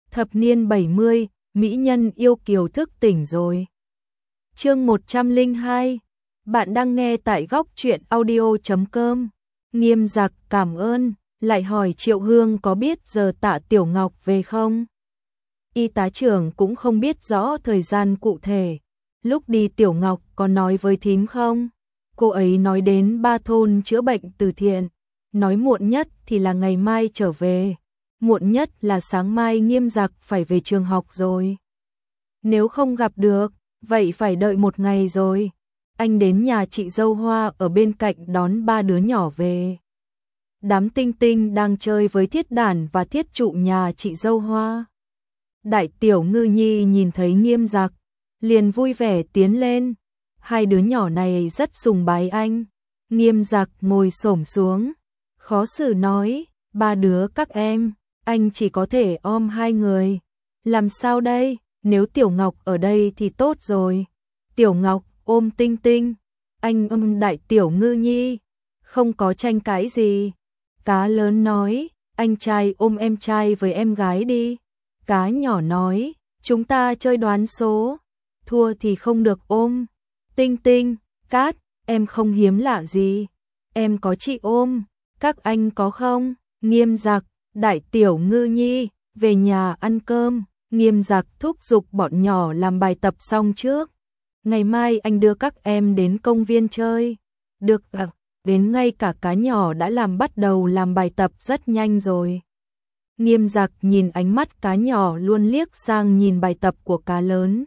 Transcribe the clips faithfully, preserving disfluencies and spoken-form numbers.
Thập niên bảy mươi, mỹ nhân yêu kiều thức tỉnh rồi. Chương một trăm lẻ hai. Bạn đang nghe tại góc truyện audio chấm com. Nghiêm Giặc cảm ơn, lại hỏi Triệu Hương có biết giờ Tạ Tiểu Ngọc về không? Y tá trưởng cũng không biết rõ thời gian cụ thể. Lúc đi Tiểu Ngọc có nói với thím không? Cô ấy nói đến ba thôn chữa bệnh từ thiện. Nói muộn nhất thì là ngày mai trở về. Muộn nhất là sáng mai Nghiêm Giặc phải về trường học rồi. Nếu không gặp được, vậy phải đợi một ngày rồi. Anh đến nhà chị dâu Hoa ở bên cạnh đón ba đứa nhỏ về. Đám Tinh Tinh đang chơi với Thiết Đản và Thiết Trụ nhà chị dâu Hoa. Đại Tiểu Ngư Nhi nhìn thấy Nghiêm Giặc, liền vui vẻ tiến lên. Hai đứa nhỏ này rất sùng bái anh. Nghiêm Giặc ngồi xổm xuống, khó xử nói, ba đứa các em, anh chỉ có thể ôm hai người. Làm sao đây, nếu Tiểu Ngọc ở đây thì tốt rồi. Tiểu Ngọc ôm Tinh Tinh, anh ôm Đại Tiểu Ngư Nhi, không có tranh cãi gì. Cá lớn nói, anh trai ôm em trai với em gái đi. Cá nhỏ nói, chúng ta chơi đoán số, thua thì không được ôm. Tinh Tinh, Cát, em không hiếm lạ gì, em có chị ôm, các anh có không? Nghiêm Giặc, Đại Tiểu Ngư Nhi, về nhà ăn cơm. Nghiêm Giặc thúc giục bọn nhỏ làm bài tập xong trước. Ngày mai anh đưa các em đến công viên chơi. Được à, đến ngay cả cá nhỏ đã làm bắt đầu làm bài tập rất nhanh rồi. Nghiêm Giặc nhìn ánh mắt cá nhỏ luôn liếc sang nhìn bài tập của cá lớn.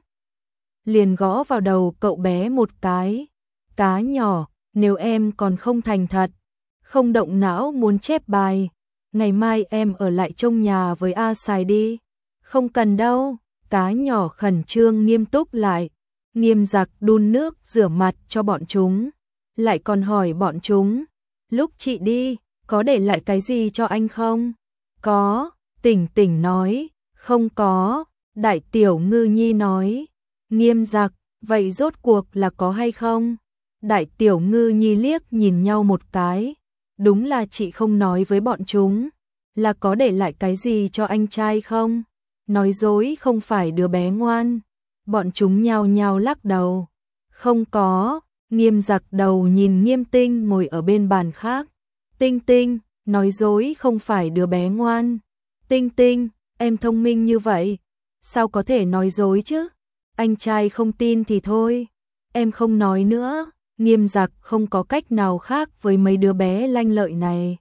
Liền gõ vào đầu cậu bé một cái. Cá nhỏ, nếu em còn không thành thật, không động não muốn chép bài, ngày mai em ở lại trong nhà với A Sài đi. Không cần đâu, cá nhỏ khẩn trương nghiêm túc lại. Nghiêm Giặc đun nước rửa mặt cho bọn chúng, lại còn hỏi bọn chúng, lúc chị đi, có để lại cái gì cho anh không? Có, Tỉnh Tỉnh nói, không có. Đại Tiểu Ngư Nhi nói, Nghiêm Giặc, vậy rốt cuộc là có hay không? Đại Tiểu Ngư Nhi liếc nhìn nhau một cái, đúng là chị không nói với bọn chúng, là có để lại cái gì cho anh trai không? Nói dối không phải đứa bé ngoan. Bọn chúng nhao nhao lắc đầu, không có. Nghiêm Giặc đầu nhìn Nghiêm Tinh ngồi ở bên bàn khác. Tinh Tinh, nói dối không phải đứa bé ngoan. Tinh Tinh, em thông minh như vậy, sao có thể nói dối chứ? Anh trai không tin thì thôi, em không nói nữa. Nghiêm Giặc không có cách nào khác với mấy đứa bé lanh lợi này.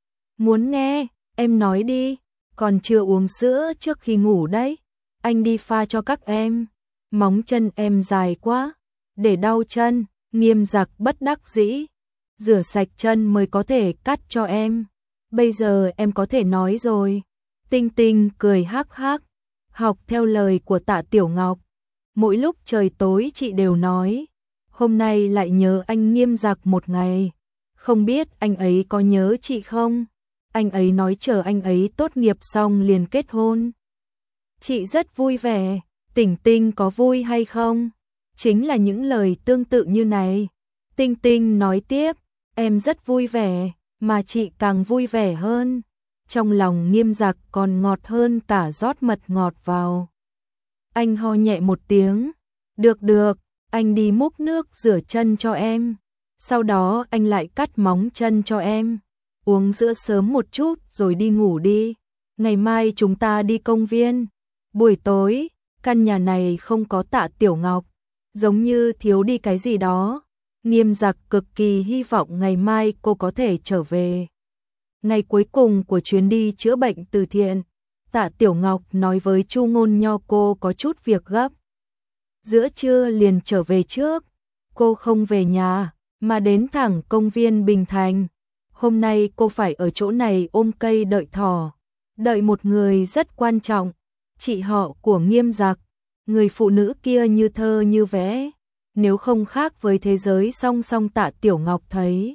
Muốn nghe, em nói đi, còn chưa uống sữa trước khi ngủ đấy. Anh đi pha cho các em, móng chân em dài quá, để đau chân. Nghiêm Giặc bất đắc dĩ, rửa sạch chân mới có thể cắt cho em. Bây giờ em có thể nói rồi. Tinh Tinh cười hắc hắc, học theo lời của Tạ Tiểu Ngọc. Mỗi lúc trời tối chị đều nói, hôm nay lại nhớ anh Nghiêm Giặc một ngày. Không biết anh ấy có nhớ chị không? Anh ấy nói chờ anh ấy tốt nghiệp xong liền kết hôn. Chị rất vui vẻ. Tỉnh Tinh có vui hay không? Chính là những lời tương tự như này. Tinh Tinh nói tiếp, em rất vui vẻ, mà chị càng vui vẻ hơn. Trong lòng Nghiêm Giặc còn ngọt hơn cả rót mật ngọt vào. Anh ho nhẹ một tiếng, được được, anh đi múc nước rửa chân cho em. Sau đó anh lại cắt móng chân cho em. Uống sữa sớm một chút rồi đi ngủ đi. Ngày mai chúng ta đi công viên. Buổi tối, căn nhà này không có Tạ Tiểu Ngọc, giống như thiếu đi cái gì đó. Nghiêm Giặc cực kỳ hy vọng ngày mai cô có thể trở về. Ngày cuối cùng của chuyến đi chữa bệnh từ thiện, Tạ Tiểu Ngọc nói với Chu Ngôn Nho cô có chút việc gấp. Giữa trưa liền trở về trước, cô không về nhà, mà đến thẳng công viên Bình Thành. Hôm nay cô phải ở chỗ này ôm cây đợi thỏ, đợi một người rất quan trọng, chị họ của Nghiêm Giặc. Người phụ nữ kia như thơ như vẽ, nếu không khác với thế giới song song Tạ Tiểu Ngọc thấy,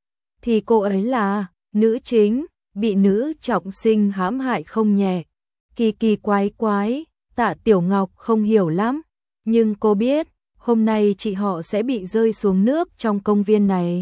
thì cô ấy là nữ chính, bị nữ trọng sinh hãm hại không nhẹ. Kỳ kỳ quái quái, Tạ Tiểu Ngọc không hiểu lắm, nhưng cô biết, hôm nay chị họ sẽ bị rơi xuống nước trong công viên này.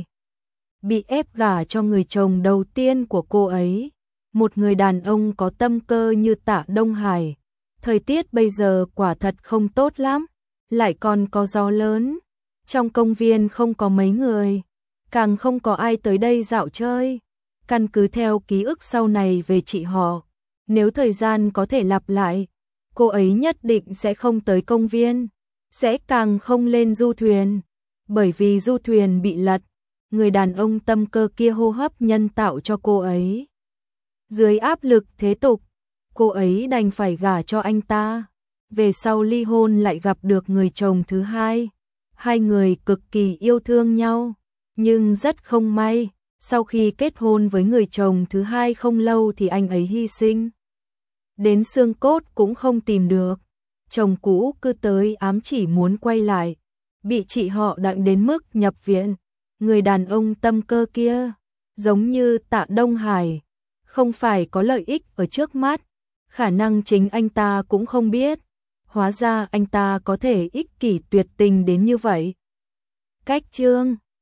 Bị ép gả cho người chồng đầu tiên của cô ấy, một người đàn ông có tâm cơ như Tạ Đông Hải, Thời tiết bây giờ quả thật không tốt lắm, lại còn có gió lớn. Trong công viên không có mấy người, càng không có ai tới đây dạo chơi. Căn cứ theo ký ức sau này về chị họ, nếu thời gian có thể lặp lại, cô ấy nhất định sẽ không tới công viên, sẽ càng không lên du thuyền, bởi vì du thuyền bị lật, người đàn ông tâm cơ kia hô hấp nhân tạo cho cô ấy. Dưới áp lực thế tục, cô ấy đành phải gả cho anh ta. Về sau ly hôn lại gặp được người chồng thứ hai, hai người cực kỳ yêu thương nhau, nhưng rất không may, sau khi kết hôn với người chồng thứ hai không lâu thì anh ấy hy sinh. Đến xương cốt cũng không tìm được, chồng cũ cứ tới ám chỉ muốn quay lại, bị chị họ đặng đến mức nhập viện. Người đàn ông tâm cơ kia, giống như Tạ Đông Hải, không phải có lợi ích ở trước mắt, khả năng chính anh ta cũng không biết, hóa ra anh ta có thể ích kỷ tuyệt tình đến như vậy. Cách chương